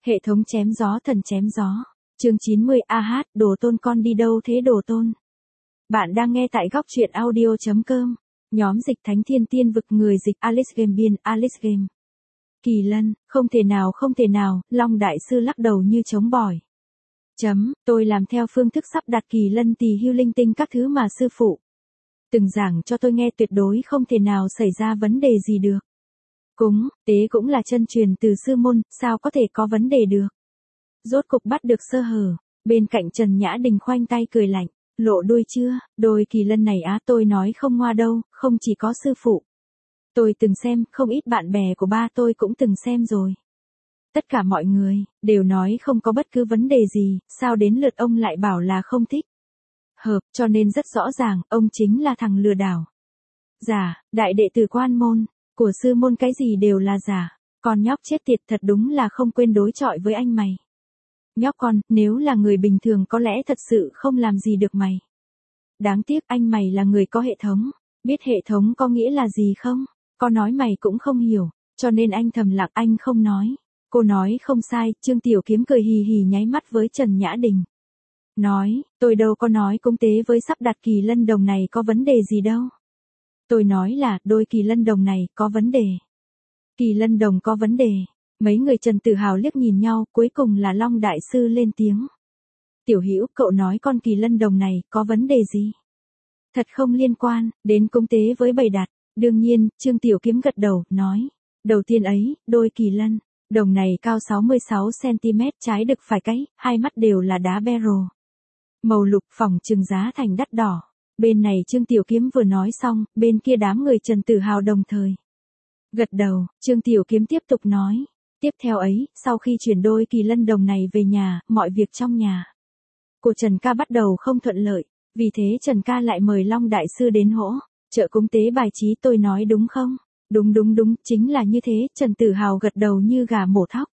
Hệ thống chém gió thần chém gió. Chương 90 AH, đồ tôn con đi đâu thế đồ tôn? Bạn đang nghe tại góc truyện audio.com. Nhóm dịch thánh thiên tiên vực người dịch Alice Game biên Alice Game. Kỳ Lân, không thể nào, Long Đại Sư lắc đầu như chống bỏi. Tôi làm theo phương thức sắp đặt Kỳ Lân tỳ hưu linh tinh các thứ mà sư phụ từng giảng cho tôi nghe, tuyệt đối không thể nào xảy ra vấn đề gì được. Cúng, tế cũng là chân truyền từ sư môn, sao có thể có vấn đề được. Rốt cục bắt được sơ hở, bên cạnh Trần Nhã Đình khoanh tay cười lạnh, lộ đuôi chưa, đôi Kỳ Lân này á, tôi nói không ngoa đâu, không chỉ có sư phụ. Tôi từng xem, không ít bạn bè của ba tôi cũng từng xem rồi. Tất cả mọi người đều nói không có bất cứ vấn đề gì, sao đến lượt ông lại bảo là không thích hợp, cho nên rất rõ ràng, ông chính là thằng lừa đảo. Giả, đại đệ tử Quan môn, của sư môn cái gì đều là giả, con nhóc chết tiệt thật đúng là không quên đối chọi với anh mày. Nhóc con, nếu là người bình thường có lẽ thật sự không làm gì được mày. Đáng tiếc anh mày là người có hệ thống, biết hệ thống có nghĩa là gì không? Con nói mày cũng không hiểu, cho nên anh thầm lặng anh không nói. Cô nói không sai, Trương Tiểu Kiếm cười hì hì nháy mắt với Trần Nhã Đình. Nói, tôi đâu có nói cúng tế với sắp đặt Kỳ Lân đồng này có vấn đề gì đâu. Tôi nói là, đôi Kỳ Lân đồng này có vấn đề. Kỳ Lân đồng có vấn đề. Mấy người Trần tự hào liếc nhìn nhau, cuối cùng là Long Đại Sư lên tiếng. Tiểu Hữu, cậu nói con Kỳ Lân đồng này có vấn đề gì? Thật không liên quan đến cúng tế với bày đặt. Đương nhiên, Trương Tiểu Kiếm gật đầu, nói. Đầu tiên ấy, đôi Kỳ Lân đồng này cao 66cm, trái đực phải cấy, hai mắt đều là đá beryl. Màu lục, phỏng chừng giá thành đắt đỏ. Bên này Trương Tiểu Kiếm vừa nói xong, bên kia đám người Trần tự hào đồng thời gật đầu. Trương Tiểu Kiếm tiếp tục nói. Tiếp theo ấy, sau khi chuyển đôi Kỳ Lân đồng này về nhà, mọi việc trong nhà của Trần ca bắt đầu không thuận lợi. Vì thế Trần ca lại mời Long Đại Sư đến hỗ trợ cúng tế bài trí, tôi nói đúng không? Đúng, chính là như thế, Trần Tử Hào gật đầu như gà mổ thóc.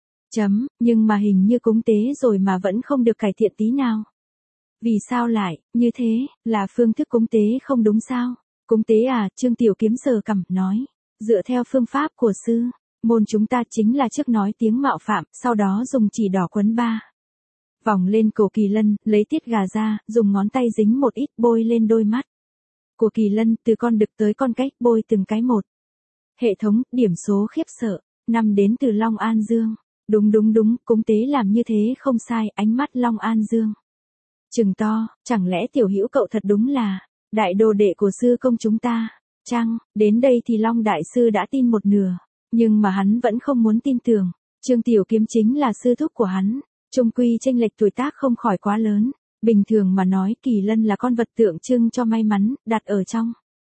Nhưng mà hình như cúng tế rồi mà vẫn không được cải thiện tí nào. Vì sao lại, như thế, là phương thức cúng tế không đúng sao? Cúng tế à, Trương Tiểu Kiếm sờ cằm, nói. Dựa theo phương pháp của sư môn chúng ta chính là trước nói tiếng mạo phạm, sau đó dùng chỉ đỏ quấn 3 vòng lên cổ Kỳ Lân, lấy tiết gà ra, dùng ngón tay dính một ít bôi lên đôi mắt của Kỳ Lân, từ con đực tới con cách, bôi từng cái một. Hệ thống, điểm số khiếp sợ, 5 đến từ Long An Dương. Đúng, cúng tế làm như thế không sai, ánh mắt Long An Dương trừng to, chẳng lẽ Tiểu Hữu cậu thật đúng là đại đồ đệ của sư công chúng ta, chăng? Đến đây thì Long Đại Sư đã tin một nửa, nhưng mà hắn vẫn không muốn tin tưởng, Trương Tiểu Kiếm chính là sư thúc của hắn, chung quy chênh lệch tuổi tác không khỏi quá lớn, bình thường mà nói Kỳ Lân là con vật tượng trưng cho may mắn, đặt ở trong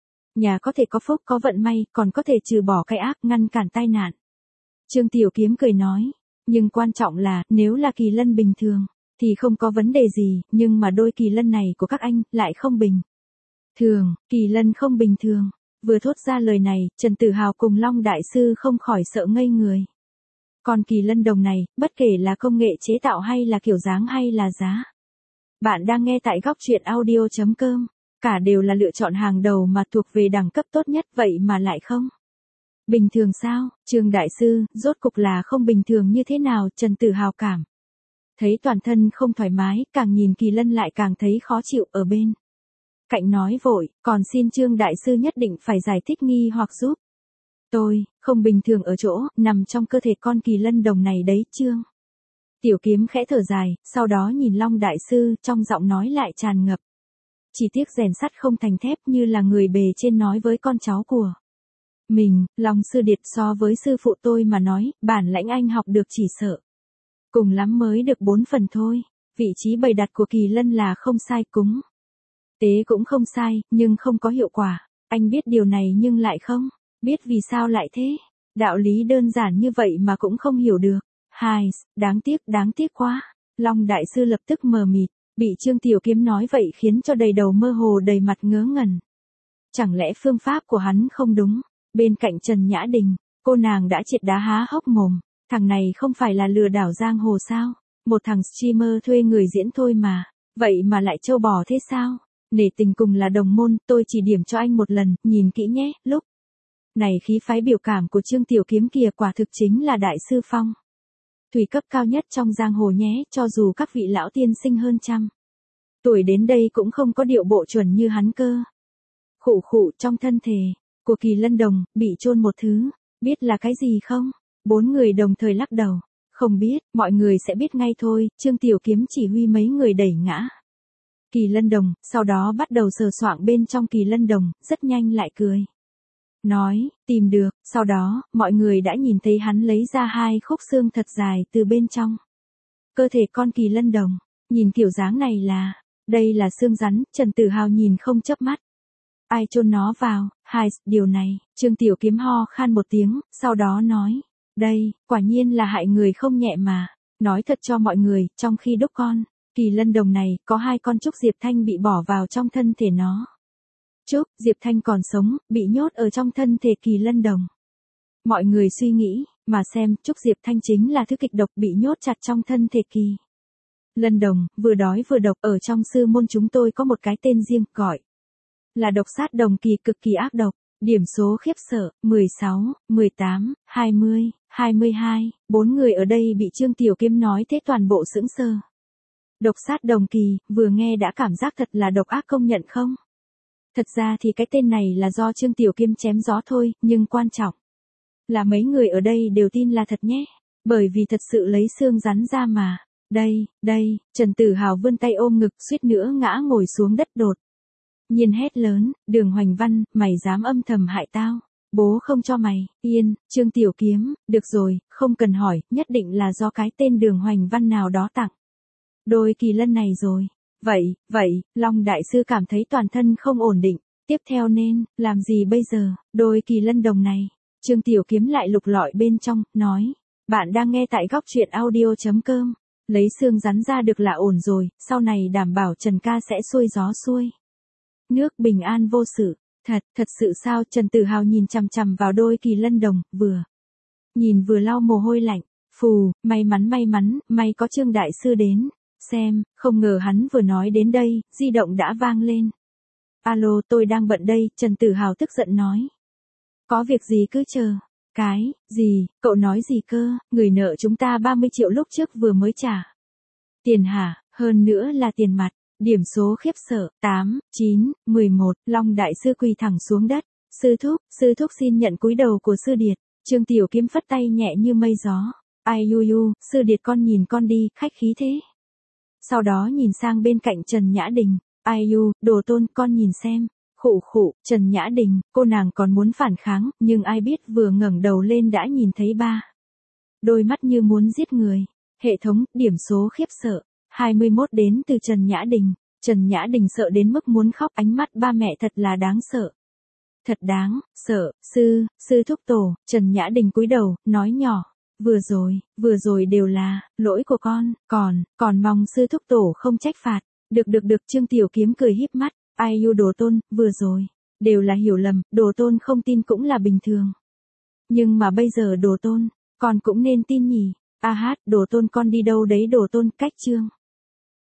nhà có thể có phúc có vận may, còn có thể trừ bỏ cái ác, ngăn cản tai nạn. Trương Tiểu Kiếm cười nói, nhưng quan trọng là, nếu là Kỳ Lân bình thường thì không có vấn đề gì, nhưng mà đôi Kỳ Lân này của các anh lại không bình thường, Kỳ Lân không bình thường. Vừa thốt ra lời này, Trần Tử Hào cùng Long Đại Sư không khỏi sợ ngây người. Còn Kỳ Lân đồng này, bất kể là công nghệ chế tạo hay là kiểu dáng hay là giá. Bạn đang nghe tại góc truyện audio.com, cả đều là lựa chọn hàng đầu mà thuộc về đẳng cấp tốt nhất, vậy mà lại không bình thường sao? Trương Đại Sư, rốt cục là không bình thường như thế nào? Trần Tử Hào cảm thấy toàn thân không thoải mái, càng nhìn Kỳ Lân lại càng thấy khó chịu, ở bên cạnh nói vội, còn xin Trương Đại Sư nhất định phải giải thích nghi hoặc giúp tôi, không bình thường ở chỗ, nằm trong cơ thể con Kỳ Lân đồng này đấy. Trương Tiểu Kiếm khẽ thở dài, sau đó nhìn Long Đại Sư, trong giọng nói lại tràn ngập chỉ tiếc rèn sắt không thành thép, như là người bề trên nói với con cháu của mình. Long Sư Điệt, so với sư phụ tôi mà nói, bản lãnh anh học được chỉ sợ cùng lắm mới được 4 phần thôi. Vị trí bày đặt của Kỳ Lân là không sai, cúng tế cũng không sai, nhưng không có hiệu quả. Anh biết điều này nhưng lại không biết vì sao lại thế. Đạo lý đơn giản như vậy mà cũng không hiểu được. Đáng tiếc quá. Long Đại Sư lập tức mờ mịt, bị Trương Tiểu Kiếm nói vậy khiến cho đầy đầu mơ hồ, đầy mặt ngớ ngẩn. Chẳng lẽ phương pháp của hắn không đúng? Bên cạnh Trần Nhã Đình, cô nàng đã triệt đá há hốc mồm. Thằng này không phải là lừa đảo giang hồ sao? Một thằng streamer thuê người diễn thôi mà. Vậy mà lại trâu bò thế sao? Nể tình cùng là đồng môn, tôi chỉ điểm cho anh một lần, nhìn kỹ nhé. Lúc này khí phái biểu cảm của Trương Tiểu Kiếm kìa, quả thực chính là đại sư phong Thủy cấp cao nhất trong giang hồ nhé, cho dù các vị lão tiên sinh hơn trăm tuổi đến đây cũng không có điệu bộ chuẩn như hắn cơ. Khụ khụ, trong thân thể của Kỳ Lân Đồng bị chôn một thứ, biết là cái gì không? 4 người đồng thời lắc đầu. Không biết, mọi người sẽ biết ngay thôi. Trương Tiểu Kiếm chỉ huy mấy người đẩy ngã Kỳ Lân Đồng, sau đó bắt đầu sờ soạng bên trong Kỳ Lân Đồng, rất nhanh lại cười. Nói, tìm được, sau đó, mọi người đã nhìn thấy hắn lấy ra 2 khúc xương thật dài từ bên trong cơ thể con Kỳ Lân Đồng. Nhìn kiểu dáng này đây là xương rắn. Trần Tử Hào nhìn không chớp mắt. Ai chôn nó vào? Điều này, Trương Tiểu Kiếm ho khan một tiếng, sau đó nói. Đây, quả nhiên là hại người không nhẹ mà. Nói thật cho mọi người, trong khi đúc con Kỳ Lân Đồng này, có 2 con trúc Diệp Thanh bị bỏ vào trong thân thể nó. Trúc, Diệp Thanh còn sống, bị nhốt ở trong thân thể Kỳ Lân Đồng. Mọi người suy nghĩ, mà xem, trúc Diệp Thanh chính là thứ kịch độc bị nhốt chặt trong thân thể Kỳ Lân Đồng, vừa đói vừa độc. Ở trong sư môn chúng tôi có một cái tên riêng, gọi là độc sát đồng kỳ, cực kỳ ác độc. Điểm số khiếp sợ, 16, 18, 20, 22, 4 người ở đây bị Trương Tiểu Kiếm nói thế toàn bộ sững sờ. Độc sát đồng kỳ, vừa nghe đã cảm giác thật là độc ác, công nhận không? Thật ra thì cái tên này là do Trương Tiểu Kiếm chém gió thôi, nhưng quan trọng là mấy người ở đây đều tin là thật nhé. Bởi vì thật sự lấy xương rắn ra mà. Đây, Trần Tử Hào vươn tay ôm ngực, suýt nữa ngã ngồi xuống đất đột nhiên hét lớn, Đường Hoành Văn, mày dám âm thầm hại tao. Bố không cho mày, yên. Trương Tiểu Kiếm, được rồi, không cần hỏi, nhất định là do cái tên Đường Hoành Văn nào đó tặng đôi kỳ lân này rồi. Vậy, Long Đại Sư cảm thấy toàn thân không ổn định. Tiếp theo nên, làm gì bây giờ? Đôi Kỳ Lân Đồng này. Trương Tiểu Kiếm lại lục lọi bên trong, nói. Bạn đang nghe tại góc truyện audio.com. Lấy xương rắn ra được là ổn rồi, sau này đảm bảo Trần ca sẽ xuôi gió xuôi nước, bình an vô sự. Thật sự sao? Trần Tử Hào nhìn chằm chằm vào đôi Kỳ Lân Đồng, vừa nhìn vừa lau mồ hôi lạnh. Phù, may mắn, may có Trương Đại Sư đến xem. Không ngờ hắn vừa nói đến đây, di động đã vang lên. Alo, tôi đang bận đây. Trần Tử Hào tức giận nói. Có việc gì cứ chờ. Cái gì? Cậu nói gì cơ? Người nợ chúng ta 30 triệu lúc trước vừa mới trả tiền hả? Hơn nữa là tiền mặt. Điểm số khiếp sợ, 8, 9, 11, Long Đại Sư quỳ thẳng xuống đất. Sư thúc xin nhận cúi đầu của Sư Điệt. Trương Tiểu Kiếm phất tay nhẹ như mây gió. Ai yu, Sư Điệt con nhìn con đi, khách khí thế. Sau đó nhìn sang bên cạnh Trần Nhã Đình. Ai yu, Đồ Tôn, con nhìn xem. Khụ, Trần Nhã Đình, cô nàng còn muốn phản kháng, nhưng ai biết vừa ngẩng đầu lên đã nhìn thấy ba đôi mắt như muốn giết người. Hệ thống, điểm số khiếp sợ. 21 đến từ Trần Nhã Đình. Trần Nhã Đình sợ đến mức muốn khóc, ánh mắt ba mẹ thật là đáng sợ. Thật đáng sợ. Sư thúc tổ. Trần Nhã Đình cúi đầu, nói nhỏ. Vừa rồi đều là lỗi của con, còn mong sư thúc tổ không trách phạt. Được, Trương Tiểu Kiếm cười híp mắt. Ai yu Đồ Tôn, vừa rồi đều là hiểu lầm, Đồ Tôn không tin cũng là bình thường. Nhưng mà bây giờ Đồ Tôn, con cũng nên tin nhỉ. Đồ Tôn con đi đâu đấy? Đồ Tôn cách Trương